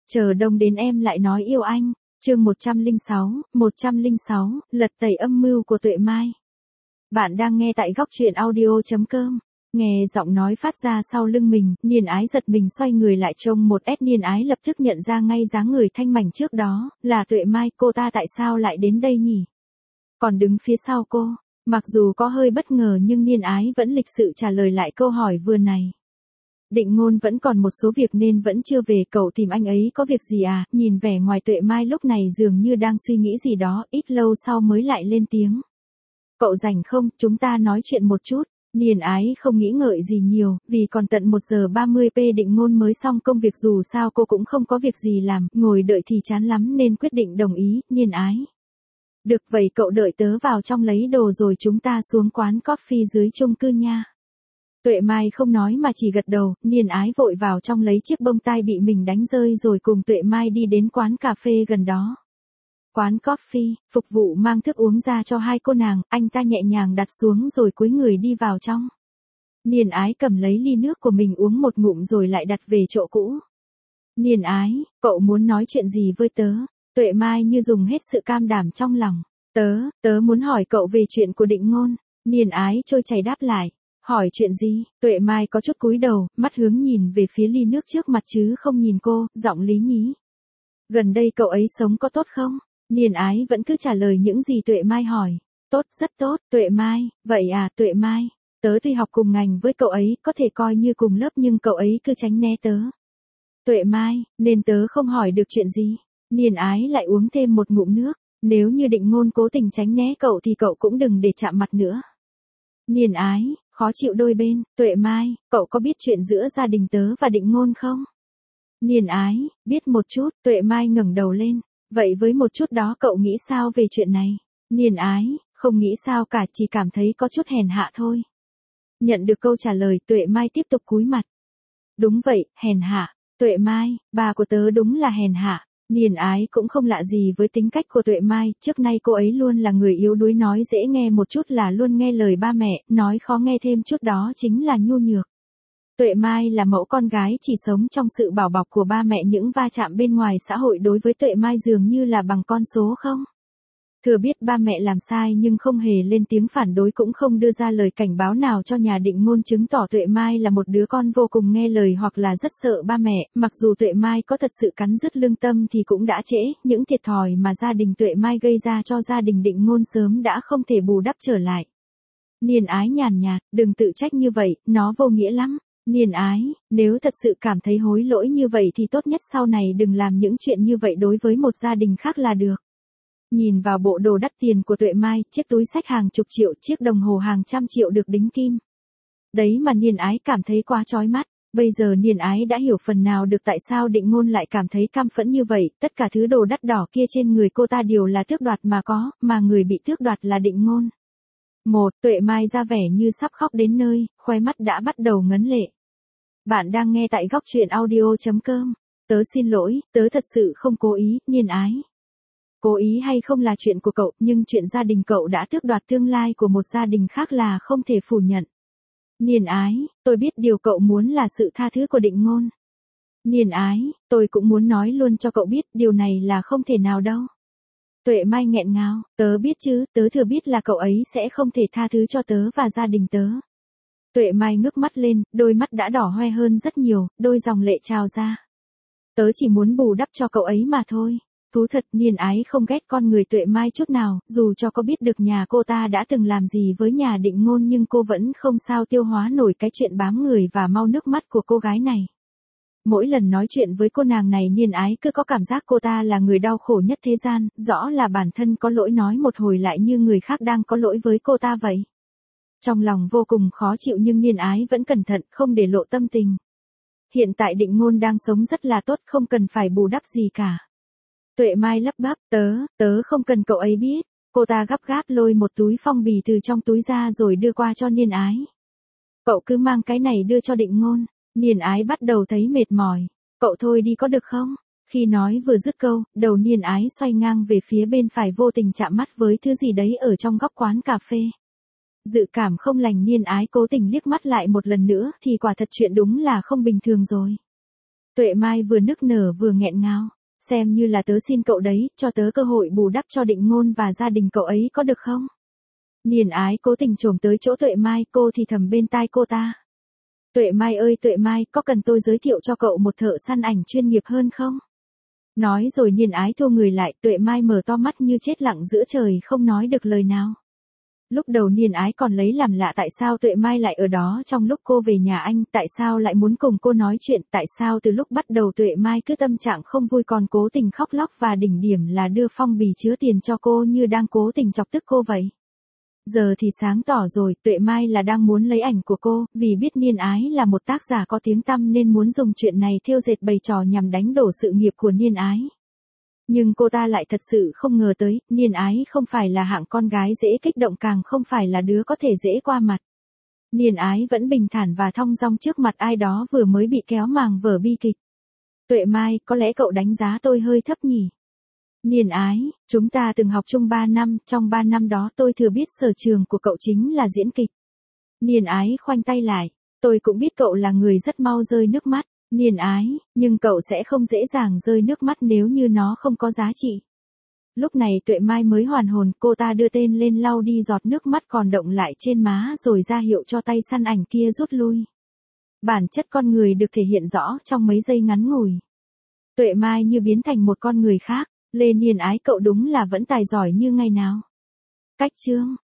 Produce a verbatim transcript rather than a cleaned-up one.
Chờ đông đến em lại nói yêu anh. Chương một trăm lẻ sáu, một trăm lẻ sáu, lật tẩy âm mưu của Tuệ Mai. Bạn đang nghe tại góc truyện audio chấm com. Nghe giọng nói phát ra sau lưng mình, Niên Ái giật mình xoay người lại trông một ép Niên Ái lập tức nhận ra ngay dáng người thanh mảnh trước đó, là Tuệ Mai. Cô ta tại sao lại đến đây nhỉ? Còn đứng phía sau cô. Mặc dù có hơi bất ngờ nhưng Niên Ái vẫn lịch sự trả lời lại câu hỏi vừa này. Định Ngôn vẫn còn một số việc nên vẫn chưa về, cậu tìm anh ấy có việc gì à? Nhìn vẻ ngoài Tuệ Mai lúc này dường như đang suy nghĩ gì đó, ít lâu sau mới lại lên tiếng. Cậu rảnh không, chúng ta nói chuyện một chút. Niên Ái không nghĩ ngợi gì nhiều, vì còn tận một giờ ba mươi phút Định Ngôn mới xong công việc, dù sao cô cũng không có việc gì làm, ngồi đợi thì chán lắm nên quyết định đồng ý. Niên Ái. Được vậy cậu đợi tớ vào trong lấy đồ rồi chúng ta xuống quán coffee dưới chung cư nha. Tuệ Mai không nói mà chỉ gật đầu, Niên Ái vội vào trong lấy chiếc bông tai bị mình đánh rơi rồi cùng Tuệ Mai đi đến quán cà phê gần đó. Quán coffee, phục vụ mang thức uống ra cho hai cô nàng, anh ta nhẹ nhàng đặt xuống rồi cúi người đi vào trong. Niên Ái cầm lấy ly nước của mình uống một ngụm rồi lại đặt về chỗ cũ. Niên Ái, cậu muốn nói chuyện gì với tớ? Tuệ Mai như dùng hết sự cam đảm trong lòng. Tớ, tớ muốn hỏi cậu về chuyện của Định Ngôn. Niên Ái trôi chảy đáp lại. Hỏi chuyện gì? Tuệ Mai có chút cúi đầu, mắt hướng nhìn về phía ly nước trước mặt chứ không nhìn cô, giọng lý nhí. Gần đây cậu ấy sống có tốt không? Niên Ái vẫn cứ trả lời những gì Tuệ Mai hỏi. Tốt, rất tốt. Tuệ Mai, vậy à Tuệ Mai, tớ tuy học cùng ngành với cậu ấy, có thể coi như cùng lớp nhưng cậu ấy cứ tránh né tớ. Tuệ Mai, nên tớ không hỏi được chuyện gì. Niên Ái lại uống thêm một ngụm nước. Nếu như Định Ngôn cố tình tránh né cậu thì cậu cũng đừng để chạm mặt nữa. Niên Ái, khó chịu đôi bên. Tuệ Mai, cậu có biết chuyện giữa gia đình tớ và Định Ngôn không? Niên Ái, biết một chút. Tuệ Mai ngẩng đầu lên. Vậy với một chút đó cậu nghĩ sao về chuyện này? Niên Ái, không nghĩ sao cả, chỉ cảm thấy có chút hèn hạ thôi. Nhận được câu trả lời, Tuệ Mai tiếp tục cúi mặt. Đúng vậy, hèn hạ. Tuệ Mai, bà của tớ đúng là hèn hạ. Niên Ái cũng không lạ gì với tính cách của Tuệ Mai, trước nay cô ấy luôn là người yếu đuối, nói dễ nghe một chút là luôn nghe lời ba mẹ, nói khó nghe thêm chút đó chính là nhu nhược. Tuệ Mai là mẫu con gái chỉ sống trong sự bảo bọc của ba mẹ, những va chạm bên ngoài xã hội đối với Tuệ Mai dường như là bằng con số không. Thừa biết ba mẹ làm sai nhưng không hề lên tiếng phản đối, cũng không đưa ra lời cảnh báo nào cho nhà Định Ngôn, chứng tỏ Tuệ Mai là một đứa con vô cùng nghe lời hoặc là rất sợ ba mẹ. Mặc dù Tuệ Mai có thật sự cắn rứt lương tâm thì cũng đã trễ, những thiệt thòi mà gia đình Tuệ Mai gây ra cho gia đình Định Ngôn sớm đã không thể bù đắp trở lại. Niên Ái nhàn nhạt, đừng tự trách như vậy, nó vô nghĩa lắm. Niên Ái, nếu thật sự cảm thấy hối lỗi như vậy thì tốt nhất sau này đừng làm những chuyện như vậy đối với một gia đình khác là được. Nhìn vào bộ đồ đắt tiền của Tuệ Mai, chiếc túi xách hàng chục triệu, chiếc đồng hồ hàng trăm triệu được đính kim. Đấy mà Niên Ái cảm thấy quá chói mắt. Bây giờ Niên Ái đã hiểu phần nào được tại sao Định Ngôn lại cảm thấy căm phẫn như vậy, tất cả thứ đồ đắt đỏ kia trên người cô ta đều là tước đoạt mà có, mà người bị tước đoạt là Định Ngôn. Một, Tuệ Mai ra vẻ như sắp khóc đến nơi, khóe mắt đã bắt đầu ngấn lệ. Bạn đang nghe tại góc truyện audio chấm com. Tớ xin lỗi, tớ thật sự không cố ý. Niên Ái. Cố ý hay không là chuyện của cậu, nhưng chuyện gia đình cậu đã tước đoạt tương lai của một gia đình khác là không thể phủ nhận. Niên Ái, tôi biết điều cậu muốn là sự tha thứ của Định Ngôn. Niên Ái, tôi cũng muốn nói luôn cho cậu biết, điều này là không thể nào đâu. Tuệ Mai nghẹn ngào, tớ biết chứ, tớ thừa biết là cậu ấy sẽ không thể tha thứ cho tớ và gia đình tớ. Tuệ Mai ngước mắt lên, đôi mắt đã đỏ hoe hơn rất nhiều, đôi dòng lệ trào ra. Tớ chỉ muốn bù đắp cho cậu ấy mà thôi. Thú thật, Niên Ái không ghét con người Tuệ Mai chút nào, dù cho có biết được nhà cô ta đã từng làm gì với nhà Định Ngôn nhưng cô vẫn không sao tiêu hóa nổi cái chuyện bám người và mau nước mắt của cô gái này. Mỗi lần nói chuyện với cô nàng này, Niên Ái cứ có cảm giác cô ta là người đau khổ nhất thế gian, rõ là bản thân có lỗi nói một hồi lại như người khác đang có lỗi với cô ta vậy. Trong lòng vô cùng khó chịu nhưng Niên Ái vẫn cẩn thận, không để lộ tâm tình. Hiện tại Định Ngôn đang sống rất là tốt, không cần phải bù đắp gì cả. Tuệ Mai lắp bắp, tớ, tớ không cần cậu ấy biết. Cô ta gấp gáp lôi một túi phong bì từ trong túi ra rồi đưa qua cho Niên Ái. Cậu cứ mang cái này đưa cho Định Ngôn. Niên Ái bắt đầu thấy mệt mỏi. Cậu thôi đi có được không? Khi nói vừa dứt câu, đầu Niên Ái xoay ngang về phía bên phải, vô tình chạm mắt với thứ gì đấy ở trong góc quán cà phê. Dự cảm không lành, Niên Ái cố tình liếc mắt lại một lần nữa thì quả thật chuyện đúng là không bình thường rồi. Tuệ Mai vừa nức nở vừa nghẹn ngào. Xem như là tớ xin cậu đấy, cho tớ cơ hội bù đắp cho Định Ngôn và gia đình cậu ấy có được không? Niên Ái cố tình trồm tới chỗ Tuệ Mai, cô thì thầm bên tai cô ta. Tuệ Mai ơi Tuệ Mai, có cần tôi giới thiệu cho cậu một thợ săn ảnh chuyên nghiệp hơn không? Nói rồi Niên Ái thua người lại, Tuệ Mai mở to mắt như chết lặng giữa trời không nói được lời nào. Lúc đầu Niên Ái còn lấy làm lạ tại sao Tuệ Mai lại ở đó trong lúc cô về nhà anh, tại sao lại muốn cùng cô nói chuyện, tại sao từ lúc bắt đầu Tuệ Mai cứ tâm trạng không vui còn cố tình khóc lóc và đỉnh điểm là đưa phong bì chứa tiền cho cô như đang cố tình chọc tức cô vậy. Giờ thì sáng tỏ rồi, Tuệ Mai là đang muốn lấy ảnh của cô, vì biết Niên Ái là một tác giả có tiếng tăm nên muốn dùng chuyện này thêu dệt bày trò nhằm đánh đổ sự nghiệp của Niên Ái. Nhưng cô ta lại thật sự không ngờ tới, Niên Ái không phải là hạng con gái dễ kích động, càng không phải là đứa có thể dễ qua mặt. Niên Ái vẫn bình thản và thong dong trước mặt ai đó vừa mới bị kéo màng vở bi kịch. Tuệ Mai, có lẽ cậu đánh giá tôi hơi thấp nhỉ? Niên Ái, chúng ta từng học chung ba năm, trong ba năm đó tôi thừa biết sở trường của cậu chính là diễn kịch. Niên Ái khoanh tay lại, tôi cũng biết cậu là người rất mau rơi nước mắt. Niên Ái, nhưng cậu sẽ không dễ dàng rơi nước mắt nếu như nó không có giá trị. Lúc này Tuệ Mai mới hoàn hồn, cô ta đưa tên lên lau đi giọt nước mắt còn động lại trên má rồi ra hiệu cho tay săn ảnh kia rút lui. Bản chất con người được thể hiện rõ trong mấy giây ngắn ngủi. Tuệ Mai như biến thành một con người khác. Lê Niên Ái, cậu đúng là vẫn tài giỏi như ngày nào. Cách chương